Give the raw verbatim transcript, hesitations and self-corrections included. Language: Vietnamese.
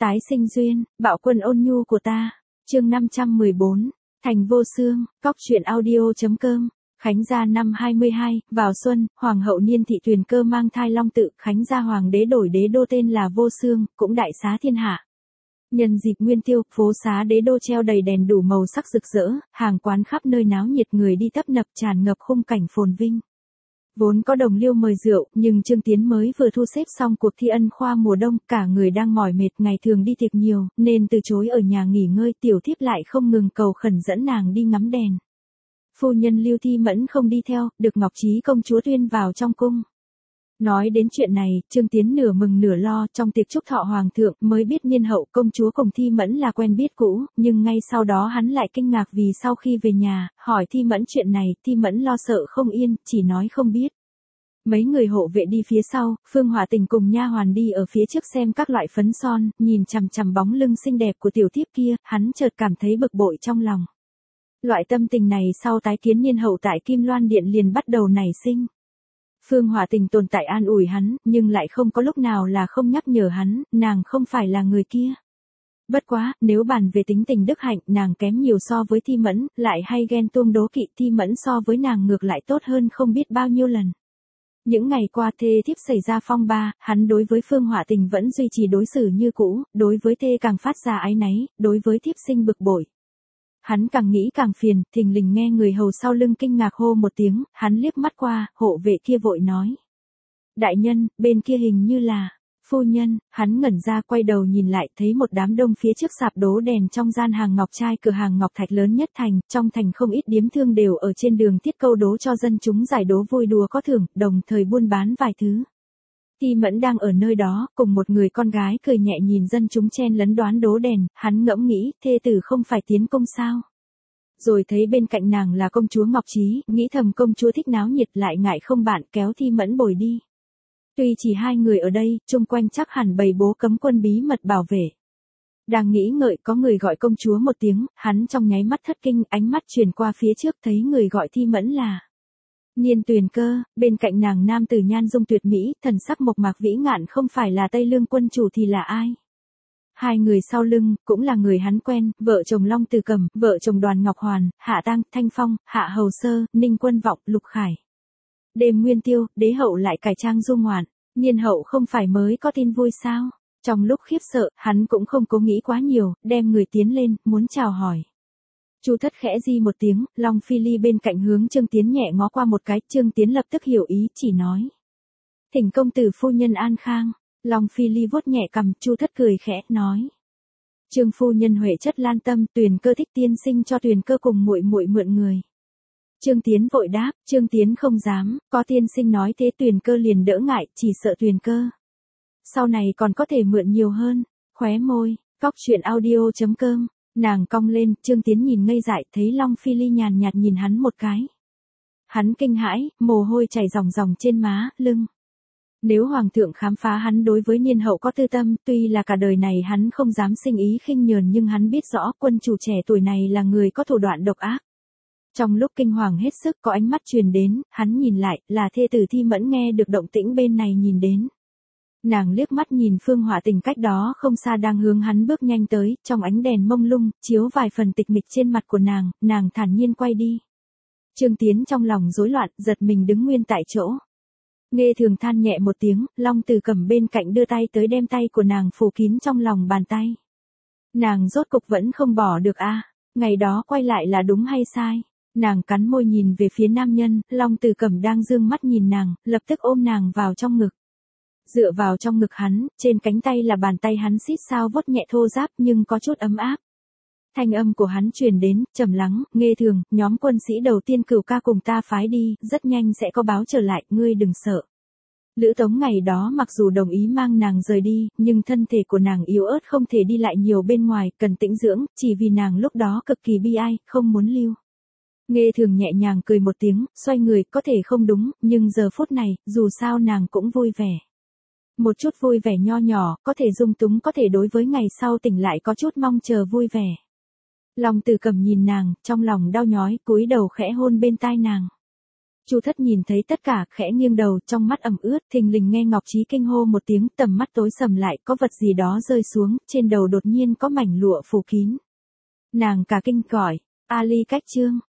Tái sinh duyên, bạo quân ôn nhu của ta. Chương năm trăm mười bốn, Thành vô xương, cóc truyện audio.com. Khánh gia năm hai mươi hai, vào xuân, hoàng hậu Niên thị Tuyền Cơ mang thai long tự, Khánh gia hoàng đế đổi đế đô tên là Vô Xương, cũng đại xá thiên hạ. Nhân dịp Nguyên Tiêu, phố xá đế đô treo đầy đèn đủ màu sắc rực rỡ, hàng quán khắp nơi náo nhiệt, người đi tấp nập, tràn ngập khung cảnh phồn vinh. Vốn có đồng liêu mời rượu, nhưng Trương Tiến mới vừa thu xếp xong cuộc thi ân khoa mùa đông, cả người đang mỏi mệt, ngày thường đi tiệc nhiều, nên từ chối ở nhà nghỉ ngơi, tiểu thiếp lại không ngừng cầu khẩn dẫn nàng đi ngắm đèn. Phu nhân Lưu Thi Mẫn không đi theo, được Ngọc Trí công chúa tuyên vào trong cung. Nói đến chuyện này, Trương Tiến nửa mừng nửa lo, trong tiệc chúc thọ hoàng thượng mới biết Niên hậu công chúa cùng Thi Mẫn là quen biết cũ, nhưng ngay sau đó hắn lại kinh ngạc vì sau khi về nhà, hỏi Thi Mẫn chuyện này, Thi Mẫn lo sợ không yên, chỉ nói không biết. Mấy người hộ vệ đi phía sau, Phương Hỏa Tình cùng nha hoàn đi ở phía trước xem các loại phấn son, nhìn chằm chằm bóng lưng xinh đẹp của tiểu thiếp kia, hắn chợt cảm thấy bực bội trong lòng. Loại tâm tình này sau tái kiến Niên hậu tại Kim Loan Điện liền bắt đầu nảy sinh. Phương Hỏa Tình tồn tại an ủi hắn, nhưng lại không có lúc nào là không nhắc nhở hắn, nàng không phải là người kia. Bất quá, nếu bàn về tính tình đức hạnh, nàng kém nhiều so với Thi Mẫn, lại hay ghen tuông đố kỵ, Thi Mẫn so với nàng ngược lại tốt hơn không biết bao nhiêu lần. Những ngày qua thê thiếp xảy ra phong ba, hắn đối với Phương Hỏa Tình vẫn duy trì đối xử như cũ, đối với thê càng phát ra áy náy, đối với thiếp sinh bực bội. Hắn càng nghĩ càng phiền, thình lình nghe người hầu sau lưng kinh ngạc hô một tiếng, hắn liếc mắt qua, hộ vệ kia vội nói. Đại nhân, bên kia hình như là, phu nhân, hắn ngẩn ra quay đầu nhìn lại, thấy một đám đông phía trước sạp đố đèn trong gian hàng ngọc trai, cửa hàng ngọc thạch lớn nhất thành, trong thành không ít điếm thương đều ở trên đường thiết câu đố cho dân chúng giải đố vui đùa có thưởng, đồng thời buôn bán vài thứ. Thi Mẫn đang ở nơi đó, cùng một người con gái cười nhẹ nhìn dân chúng chen lấn đoán đố đèn, hắn ngẫm nghĩ, thê tử không phải tiến công sao? Rồi thấy bên cạnh nàng là công chúa Ngọc Trí, nghĩ thầm công chúa thích náo nhiệt lại ngại không bạn, kéo Thi Mẫn bồi đi. Tuy chỉ hai người ở đây, chung quanh chắc hẳn bầy bố cấm quân bí mật bảo vệ. Đang nghĩ ngợi có người gọi công chúa một tiếng, hắn trong nháy mắt thất kinh, ánh mắt chuyển qua phía trước thấy người gọi Thi Mẫn là Niên Tuyền Cơ, bên cạnh nàng nam tử nhan dung tuyệt mỹ, thần sắc mộc mạc vĩ ngạn, không phải là Tây Lương quân chủ thì là ai? Hai người sau lưng, cũng là người hắn quen, vợ chồng Long Từ Cầm, vợ chồng Đoàn Ngọc Hoàn, Hạ Tang, Thanh Phong, Hạ Hầu Sơ, Ninh Quân Vọng, Lục Khải. Đêm Nguyên Tiêu, đế hậu lại cải trang du ngoạn, Niên hậu không phải mới có tin vui sao? Trong lúc khiếp sợ, hắn cũng không cố nghĩ quá nhiều, đem người tiến lên, muốn chào hỏi. Chu Thất khẽ di một tiếng, Long Phi Ly bên cạnh hướng Trương Tiến nhẹ ngó qua một cái, Trương Tiến lập tức hiểu ý, chỉ nói. Thỉnh công tử phu nhân an khang. Long Phi Ly vuốt nhẹ cằm, Chu Thất cười khẽ, nói. Trương phu nhân huệ chất lan tâm, Tuyền Cơ thích tiên sinh cho Tuyền Cơ cùng muội muội mượn người. Trương Tiến vội đáp, Trương Tiến không dám, có tiên sinh nói thế Tuyền Cơ liền đỡ ngại, chỉ sợ Tuyền Cơ sau này còn có thể mượn nhiều hơn. Khóe môi, cóc truyện audio.com. Nàng cong lên, Trương Tiến nhìn ngây dại, thấy Long Phi Ly nhàn nhạt nhìn hắn một cái. Hắn kinh hãi, mồ hôi chảy ròng ròng trên má, lưng. Nếu hoàng thượng khám phá hắn đối với Niên hậu có tư tâm, tuy là cả đời này hắn không dám sinh ý khinh nhờn, nhưng hắn biết rõ quân chủ trẻ tuổi này là người có thủ đoạn độc ác. Trong lúc kinh hoàng hết sức có ánh mắt truyền đến, hắn nhìn lại, là thê tử Thi Mẫn nghe được động tĩnh bên này nhìn đến. Nàng liếc mắt nhìn Phương Hỏa Tình cách đó không xa đang hướng hắn bước nhanh tới, trong ánh đèn mông lung, chiếu vài phần tịch mịch trên mặt của nàng, nàng thản nhiên quay đi. Trương Tiến trong lòng rối loạn, giật mình đứng nguyên tại chỗ. Nghe thường than nhẹ một tiếng, Long Từ Cầm bên cạnh đưa tay tới đem tay của nàng phủ kín trong lòng bàn tay. Nàng rốt cục vẫn không bỏ được a, à, ngày đó quay lại là đúng hay sai? Nàng cắn môi nhìn về phía nam nhân, Long Từ Cầm đang dương mắt nhìn nàng, lập tức ôm nàng vào trong ngực. Dựa vào trong ngực hắn, trên cánh tay là bàn tay hắn xít sao vuốt nhẹ thô ráp nhưng có chút ấm áp. Thanh âm của hắn truyền đến, trầm lắng, Nghe thường, nhóm quân sĩ đầu tiên Cửu ca cùng ta phái đi, rất nhanh sẽ có báo trở lại, ngươi đừng sợ. Lữ Tống ngày đó mặc dù đồng ý mang nàng rời đi, nhưng thân thể của nàng yếu ớt không thể đi lại nhiều bên ngoài, cần tĩnh dưỡng, chỉ vì nàng lúc đó cực kỳ bi ai, không muốn lưu. Nghe thường nhẹ nhàng cười một tiếng, xoay người, có thể không đúng, nhưng giờ phút này, dù sao nàng cũng vui vẻ. Một chút vui vẻ nho nhỏ, có thể dung túng, có thể đối với ngày sau tỉnh lại có chút mong chờ vui vẻ. Long Từ Cầm nhìn nàng, trong lòng đau nhói, cúi đầu khẽ hôn bên tai nàng. Chu Thất nhìn thấy tất cả, khẽ nghiêng đầu, trong mắt ẩm ướt, thình lình nghe Ngọc Trí kinh hô một tiếng, tầm mắt tối sầm lại, có vật gì đó rơi xuống, trên đầu đột nhiên có mảnh lụa phủ kín. Nàng cả kinh gọi, A Ly Cách Trương,